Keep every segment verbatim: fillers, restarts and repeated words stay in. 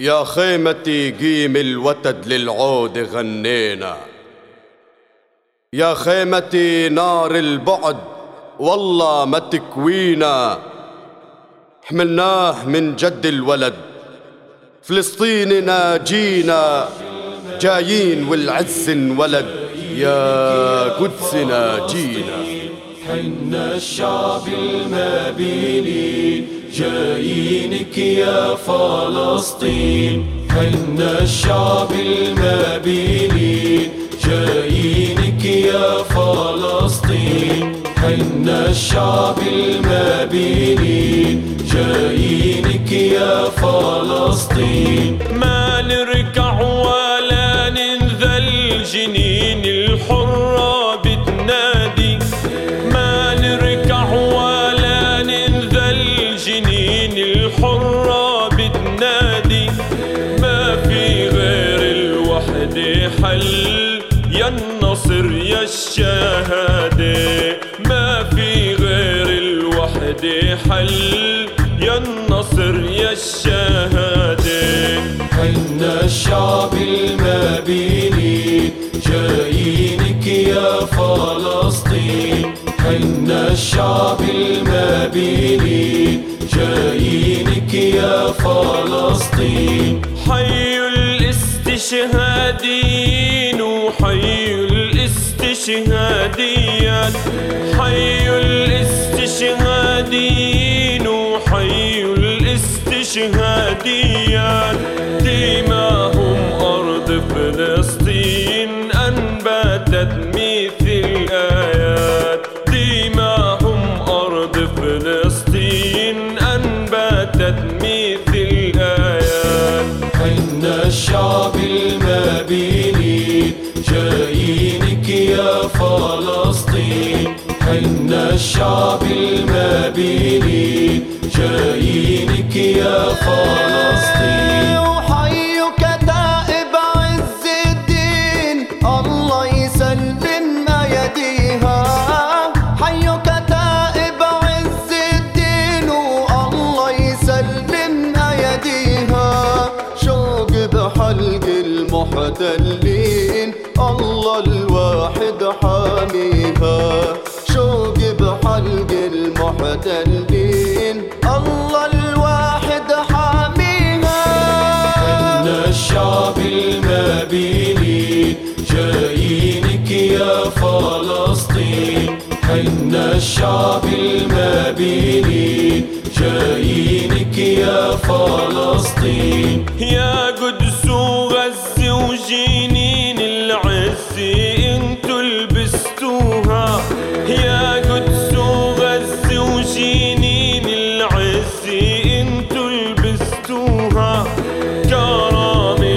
يا خيمتي قيم الوتد للعود غنينا، يا خيمتي نار البعد والله ما تكوينا، حملناه من جد الولد فلسطين ناجينا، جايين والعز انولد يا قدسنا جينا. حنا الشعب المبينين جايينك يا فلسطين، حنا الشعب المبينين جايينك يا فلسطين، حنا الشعب المبينين جايينك يا فلسطين. ما نركع ولا ننذل، جنين الحرة بتنادي، ما نركع ولا ننذل، جنين الحرة بتنادي، ما في غير الوحدة حل، يا النصر يا الشهادة، ما في غير الوحدة حل، يا النصر يا الشهادة. حنا الشعب المبينين جايينك يا فلسطين، حنا الشعب المبينين جايينك يا فلسطين. حيوا الاستشهاديين وحيوا الاستشهاديات، حيوا الاستشهاديين وحيوا الاستشهاديات، دماهم أرض فلسطين أنبتت مثل الآيات، دماهم أرض فلسطين أنبتت مثل الآيات. حنا الشعب المبينين جايينك يا فلسطين، حنا الشعب المبينين جايينك يا فلسطين. وحيوا كتائب عز الدين الله يسلم أيديها، حيوا كتائب عز الدين والله يسلم أيديها، شوق بحلق المحتلين الله الواحد حاميها، شوق بحلق المحتلين الله الواحد حاميها. حنا الشعب المبينين جايينك يا فلسطين، حنا الشعب المبينين جايينك يا فلسطين. يا قدس وغزة وجنين العز انتو لبستوها، يا قدس وغزة وجنين العز انتو لبستوها، كرامة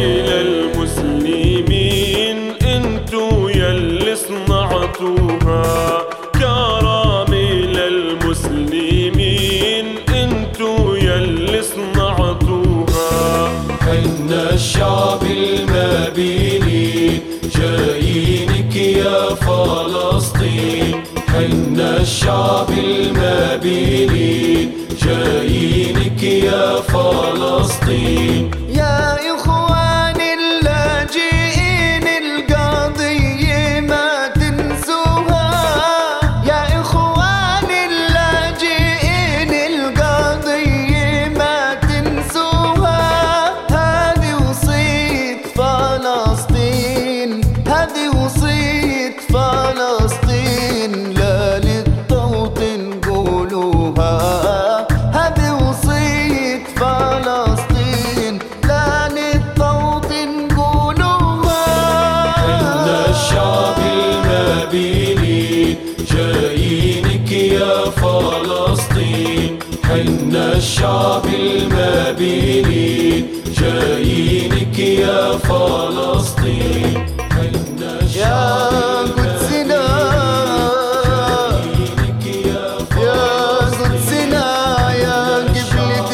للمسلمين انتو يلي صنعتوها، كرامة للمسلمين انتو يلي صنعتوها. حنا الشعب المبينين جايينك يا فلسطين، حنا الشعب المبينين جايينك يا فلسطين. يا إخوان اللاجئين القضية ما تنسوها، يا إخوان اللاجئين القضية ما تنسوها، هذه وصية فلسطين، هذه وصية فلسطين لا للطوط نقولوها، هذه وصية فلسطين لا للطوط نقولوها. حنا الشعب المبينين جايينك يا فلسطين، حنا الشعب المبينين جايينك يا فلسطين. حنا يا قدسنا يا قدسنا يا قبلة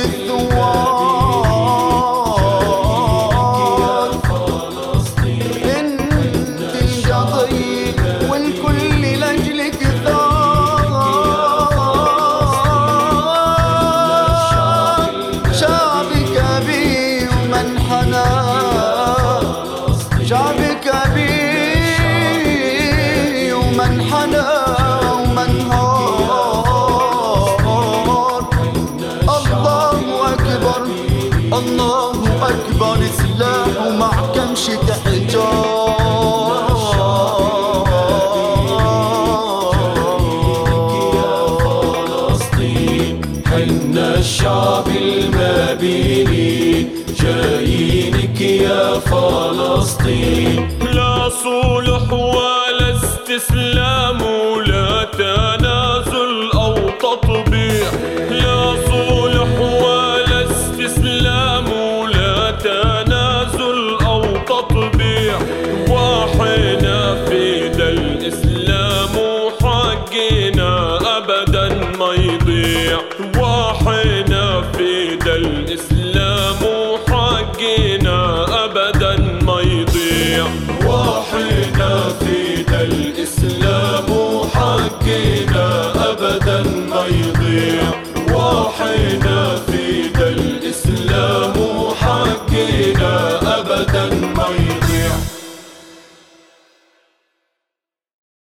الثوار، انت القضية والكل لاجلك ثار، شعب كبير ومنحى الله أكبر سلاح ومع كمشة حجار. حنا الشعب المبينين جايينك يا فلسطين. لا صلح ولا استسلام ولا تنازل أو تطبيع، لا صلح ولا استسلام ولا تنازل أو تطبيع. وحنا فدا الإسلام وحقنا أبدا ما يضيع، وحنا فدا الإسلام وحقنا أبدا ما يضيع، وحنا فدا الإسلام وحقنا أبدا ما يضيع، وحنا فدا الإسلام وحقنا أبدا ما يضيع.